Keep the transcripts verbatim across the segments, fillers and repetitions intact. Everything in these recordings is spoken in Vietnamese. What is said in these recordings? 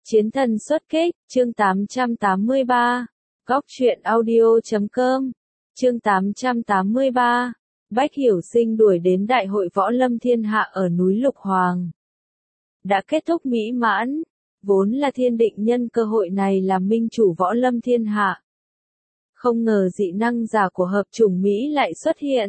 Chiến thần xuất kích, chương tám trăm tám mươi ba. Góc truyện audio chấm com. Chương tám trăm tám mươi ba. Bách Hiểu Sinh đuổi đến Đại hội Võ Lâm Thiên Hạ ở núi Lục Hoàng. Đã kết thúc mỹ mãn, vốn là thiên định nhân cơ hội này làm minh chủ Võ Lâm Thiên Hạ. Không ngờ dị năng giả của hợp chủng Mỹ lại xuất hiện.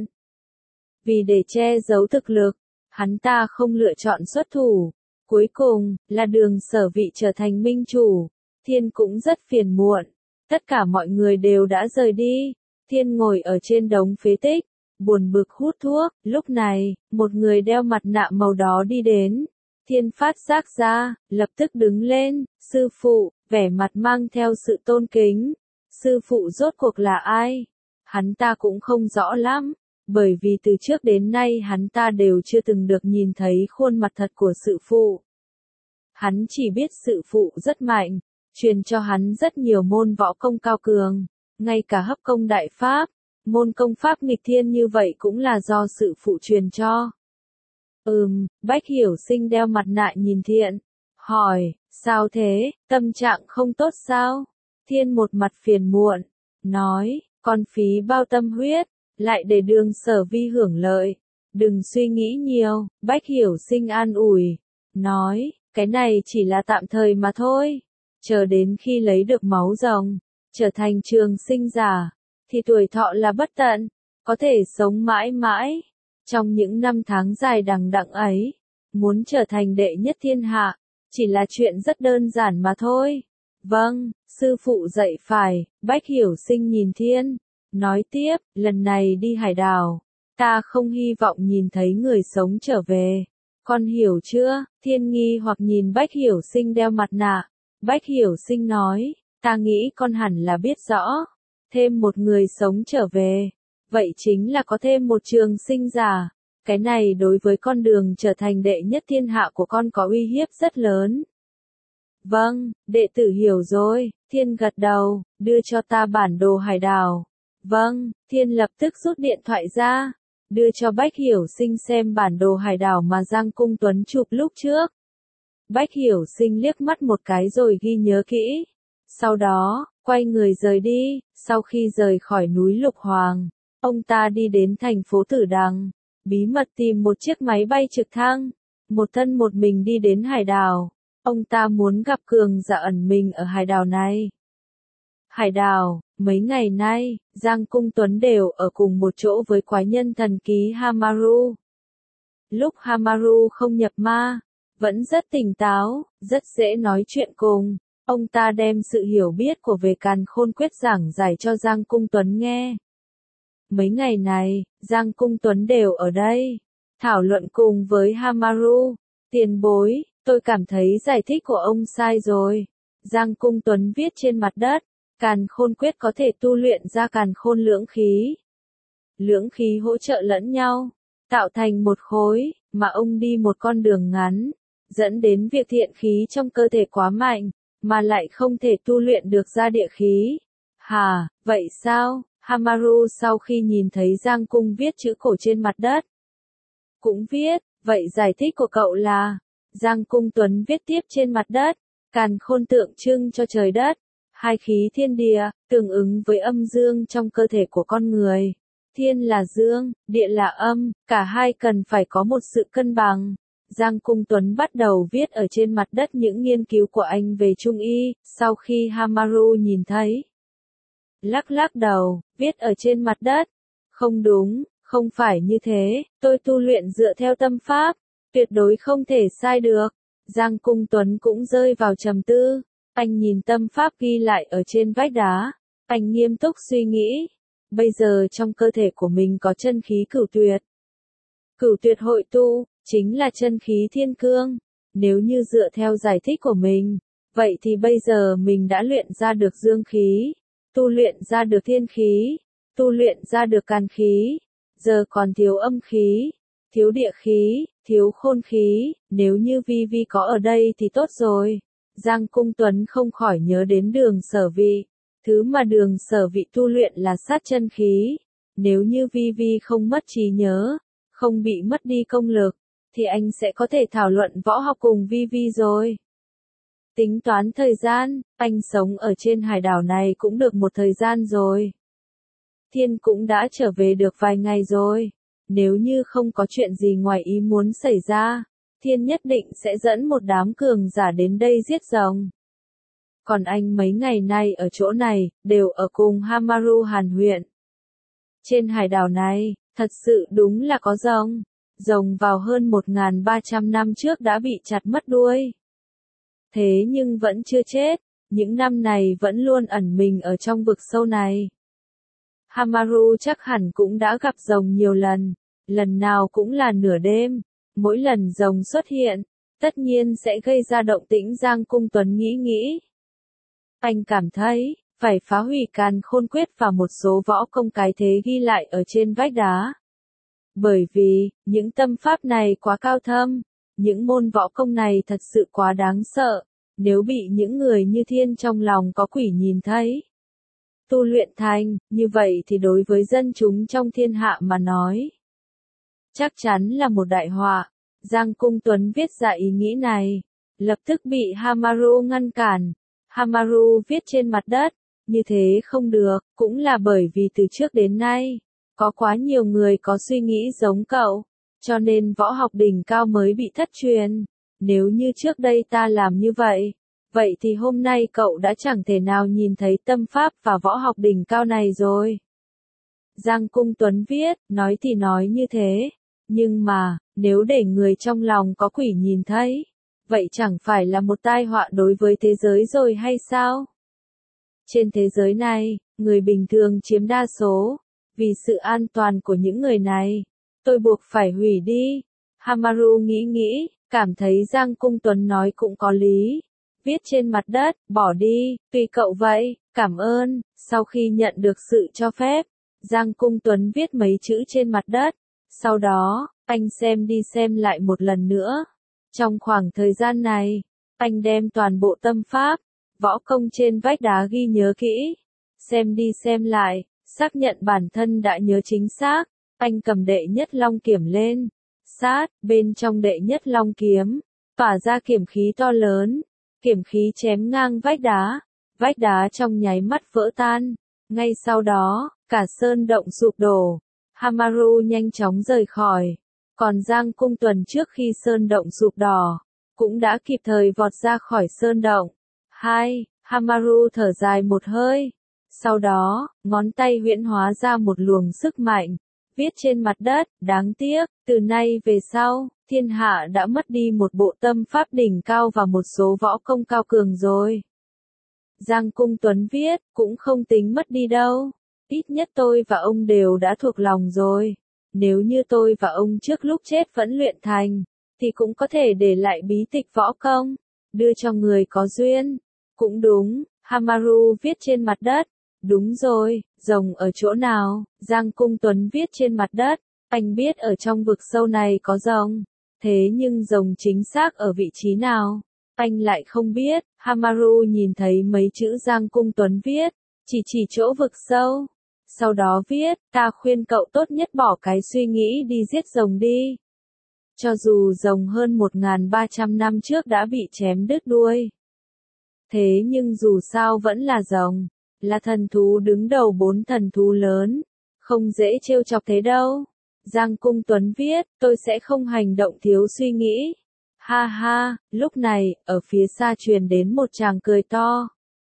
Vì để che giấu thực lực, hắn ta không lựa chọn xuất thủ. Cuối cùng, là Đường Sở Vị trở thành minh chủ. Thiên cũng rất phiền muộn. Tất cả mọi người đều đã rời đi. Thiên ngồi ở trên đống phế tích, buồn bực hút thuốc. Lúc này, một người đeo mặt nạ màu đỏ đi đến. Thiên phát giác ra, lập tức đứng lên. Sư phụ, vẻ mặt mang theo sự tôn kính. Sư phụ rốt cuộc là ai? Hắn ta cũng không rõ lắm. Bởi vì từ trước đến nay hắn ta đều chưa từng được nhìn thấy khuôn mặt thật của sư phụ. Hắn chỉ biết sư phụ rất mạnh, truyền cho hắn rất nhiều môn võ công cao cường, ngay cả hấp công đại pháp, môn công pháp nghịch thiên như vậy cũng là do sư phụ truyền cho. Ừm, Bách Hiểu Sinh đeo mặt nạ nhìn Thiên, hỏi, sao thế, tâm trạng không tốt sao? Thiên một mặt phiền muộn, nói, con phí bao tâm huyết, lại để Đường Sở Vi hưởng lợi, đừng suy nghĩ nhiều. Bách Hiểu Sinh an ủi, nói, cái này chỉ là tạm thời mà thôi, chờ đến khi lấy được máu rồng, trở thành trường sinh giả, thì tuổi thọ là bất tận, có thể sống mãi mãi. Trong những năm tháng dài đằng đẵng ấy, muốn trở thành đệ nhất thiên hạ, chỉ là chuyện rất đơn giản mà thôi. Vâng, sư phụ dạy phải. Bách Hiểu Sinh nhìn Thiên, nói tiếp, lần này đi hải đảo, ta không hy vọng nhìn thấy người sống trở về. Con hiểu chưa? Thiên nghi hoặc nhìn Bách Hiểu Sinh đeo mặt nạ. Bách Hiểu Sinh nói, ta nghĩ con hẳn là biết rõ. Thêm một người sống trở về, vậy chính là có thêm một trường sinh giả. Cái này đối với con đường trở thành đệ nhất thiên hạ của con có uy hiếp rất lớn. Vâng, đệ tử hiểu rồi. Thiên gật đầu, đưa cho ta bản đồ hải đảo. Vâng, Thiên lập tức rút điện thoại ra, đưa cho Bách Hiểu Sinh xem bản đồ hải đảo mà Giang Cung Tuấn chụp lúc trước. Bách Hiểu Sinh liếc mắt một cái rồi ghi nhớ kỹ. Sau đó, quay người rời đi. Sau khi rời khỏi núi Lục Hoàng, ông ta đi đến thành phố Tử Đằng, bí mật tìm một chiếc máy bay trực thăng, một thân một mình đi đến hải đảo. Ông ta muốn gặp cường giả ẩn mình ở hải đảo này. Hải đảo, mấy ngày nay, Giang Cung Tuấn đều ở cùng một chỗ với quái nhân thần ký Hamaru. Lúc Hamaru không nhập ma, vẫn rất tỉnh táo, rất dễ nói chuyện cùng. Ông ta đem sự hiểu biết của về càn khôn quyết giảng giải cho Giang Cung Tuấn nghe. Mấy ngày này, Giang Cung Tuấn đều ở đây, thảo luận cùng với Hamaru. Tiền bối, tôi cảm thấy giải thích của ông sai rồi. Giang Cung Tuấn viết trên mặt đất. Càn khôn quyết có thể tu luyện ra càn khôn lưỡng khí. Lưỡng khí hỗ trợ lẫn nhau, tạo thành một khối, mà ông đi một con đường ngắn, dẫn đến việc thiện khí trong cơ thể quá mạnh, mà lại không thể tu luyện được ra địa khí. Hà, vậy sao? Hamaru sau khi nhìn thấy Giang Cung viết chữ cổ trên mặt đất, cũng viết, vậy giải thích của cậu là? Giang Cung Tuấn viết tiếp trên mặt đất, càn khôn tượng trưng cho trời đất. Hai khí thiên địa, tương ứng với âm dương trong cơ thể của con người. Thiên là dương, địa là âm, cả hai cần phải có một sự cân bằng. Giang Cung Tuấn bắt đầu viết ở trên mặt đất những nghiên cứu của anh về Trung Y, sau khi Hamaru nhìn thấy. Lắc lắc đầu, viết ở trên mặt đất. Không đúng, không phải như thế, tôi tu luyện dựa theo tâm pháp, tuyệt đối không thể sai được. Giang Cung Tuấn cũng rơi vào trầm tư. Anh nhìn tâm pháp ghi lại ở trên vách đá, anh nghiêm túc suy nghĩ, bây giờ trong cơ thể của mình có chân khí cửu tuyệt. Cửu tuyệt hội tu, chính là chân khí thiên cương, nếu như dựa theo giải thích của mình, vậy thì bây giờ mình đã luyện ra được dương khí, tu luyện ra được thiên khí, tu luyện ra được càn khí, giờ còn thiếu âm khí, thiếu địa khí, thiếu khôn khí, nếu như Vi Vi có ở đây thì tốt rồi. Giang Cung Tuấn không khỏi nhớ đến Đường Sở Vị, thứ mà Đường Sở Vị tu luyện là sát chân khí. Nếu như Vi Vi không mất trí nhớ, không bị mất đi công lực, thì anh sẽ có thể thảo luận võ học cùng Vi Vi rồi. Tính toán thời gian, anh sống ở trên hải đảo này cũng được một thời gian rồi. Thiên cũng đã trở về được vài ngày rồi. Nếu như không có chuyện gì ngoài ý muốn xảy ra, Thiên nhất định sẽ dẫn một đám cường giả đến đây giết rồng. Còn anh mấy ngày nay ở chỗ này, đều ở cùng Hamaru Hàn huyện. Trên hải đảo này, thật sự đúng là có rồng. Rồng vào hơn một nghìn ba trăm năm trước đã bị chặt mất đuôi. Thế nhưng vẫn chưa chết, những năm này vẫn luôn ẩn mình ở trong vực sâu này. Hamaru chắc hẳn cũng đã gặp rồng nhiều lần, lần nào cũng là nửa đêm, mỗi lần rồng xuất hiện, tất nhiên sẽ gây ra động tĩnh. Giang Cung Tuấn nghĩ nghĩ. Anh cảm thấy, phải phá hủy Càn Khôn Quyết và một số võ công cái thế ghi lại ở trên vách đá. Bởi vì, những tâm pháp này quá cao thâm, những môn võ công này thật sự quá đáng sợ, nếu bị những người như Thiên trong lòng có quỷ nhìn thấy. Tu luyện thành, như vậy thì đối với dân chúng trong thiên hạ mà nói, chắc chắn là một đại họa. Giang Cung Tuấn viết ra ý nghĩ này, lập tức bị Hamaru ngăn cản. Hamaru viết trên mặt đất, như thế không được, cũng là bởi vì từ trước đến nay, có quá nhiều người có suy nghĩ giống cậu, cho nên võ học đỉnh cao mới bị thất truyền. Nếu như trước đây ta làm như vậy, vậy thì hôm nay cậu đã chẳng thể nào nhìn thấy tâm pháp và võ học đỉnh cao này rồi. Giang Cung Tuấn viết, nói thì nói như thế, nhưng mà, nếu để người trong lòng có quỷ nhìn thấy, vậy chẳng phải là một tai họa đối với thế giới rồi hay sao? Trên thế giới này, người bình thường chiếm đa số, vì sự an toàn của những người này, tôi buộc phải hủy đi. Hamaru nghĩ nghĩ, cảm thấy Giang Cung Tuấn nói cũng có lý. Viết trên mặt đất, bỏ đi, tùy cậu vậy, cảm ơn. Sau khi nhận được sự cho phép, Giang Cung Tuấn viết mấy chữ trên mặt đất. Sau đó, anh xem đi xem lại một lần nữa. Trong khoảng thời gian này, anh đem toàn bộ tâm pháp, võ công trên vách đá ghi nhớ kỹ. Xem đi xem lại, xác nhận bản thân đã nhớ chính xác. Anh cầm đệ nhất long kiếm lên. Sát, bên trong đệ nhất long kiếm, tỏa ra kiếm khí to lớn. Kiếm khí chém ngang vách đá. Vách đá trong nháy mắt vỡ tan. Ngay sau đó, cả sơn động sụp đổ. Hamaru nhanh chóng rời khỏi. Còn Giang Cung Tuấn trước khi sơn động sụp đổ, cũng đã kịp thời vọt ra khỏi sơn động. Hai, Hamaru thở dài một hơi. Sau đó, ngón tay huyễn hóa ra một luồng sức mạnh. Viết trên mặt đất, đáng tiếc, từ nay về sau, thiên hạ đã mất đi một bộ tâm pháp đỉnh cao và một số võ công cao cường rồi. Giang Cung Tuấn viết, cũng không tính mất đi đâu. Ít nhất tôi và ông đều đã thuộc lòng rồi. Nếu như tôi và ông trước lúc chết vẫn luyện thành, thì cũng có thể để lại bí tịch võ công, đưa cho người có duyên. Cũng đúng, Hamaru viết trên mặt đất. Đúng rồi, rồng ở chỗ nào? Giang Cung Tuấn viết trên mặt đất. Anh biết ở trong vực sâu này có rồng. Thế nhưng rồng chính xác ở vị trí nào? Anh lại không biết. Hamaru nhìn thấy mấy chữ Giang Cung Tuấn viết, chỉ chỉ chỗ vực sâu. Sau đó viết, ta khuyên cậu tốt nhất bỏ cái suy nghĩ đi giết rồng đi. Cho dù rồng hơn một nghìn ba trăm năm trước đã bị chém đứt đuôi. Thế nhưng dù sao vẫn là rồng, là thần thú đứng đầu bốn thần thú lớn, không dễ trêu chọc thế đâu. Giang Cung Tuấn viết, tôi sẽ không hành động thiếu suy nghĩ. Ha ha, lúc này, ở phía xa truyền đến một tràng cười to.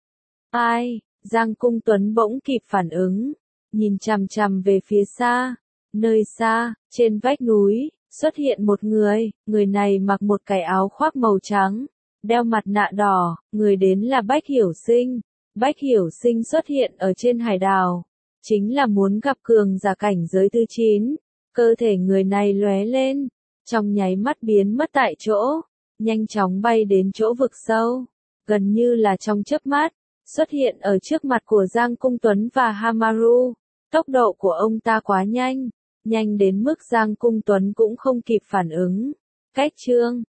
Ai? Giang Cung Tuấn bỗng kịp phản ứng, nhìn chằm chằm về phía xa. Nơi xa, trên vách núi, xuất hiện một người, người này mặc một cái áo khoác màu trắng, đeo mặt nạ đỏ, người đến là Bách Hiểu Sinh. Bách Hiểu Sinh xuất hiện ở trên hải đảo, chính là muốn gặp cường giả cảnh giới thứ chín. Cơ thể người này lóe lên, trong nháy mắt biến mất tại chỗ, nhanh chóng bay đến chỗ vực sâu, gần như là trong chớp mắt, xuất hiện ở trước mặt của Giang Cung Tuấn và Hamaru. Tốc độ của ông ta quá nhanh, nhanh đến mức Giang Cung Tuấn cũng không kịp phản ứng. Cách chương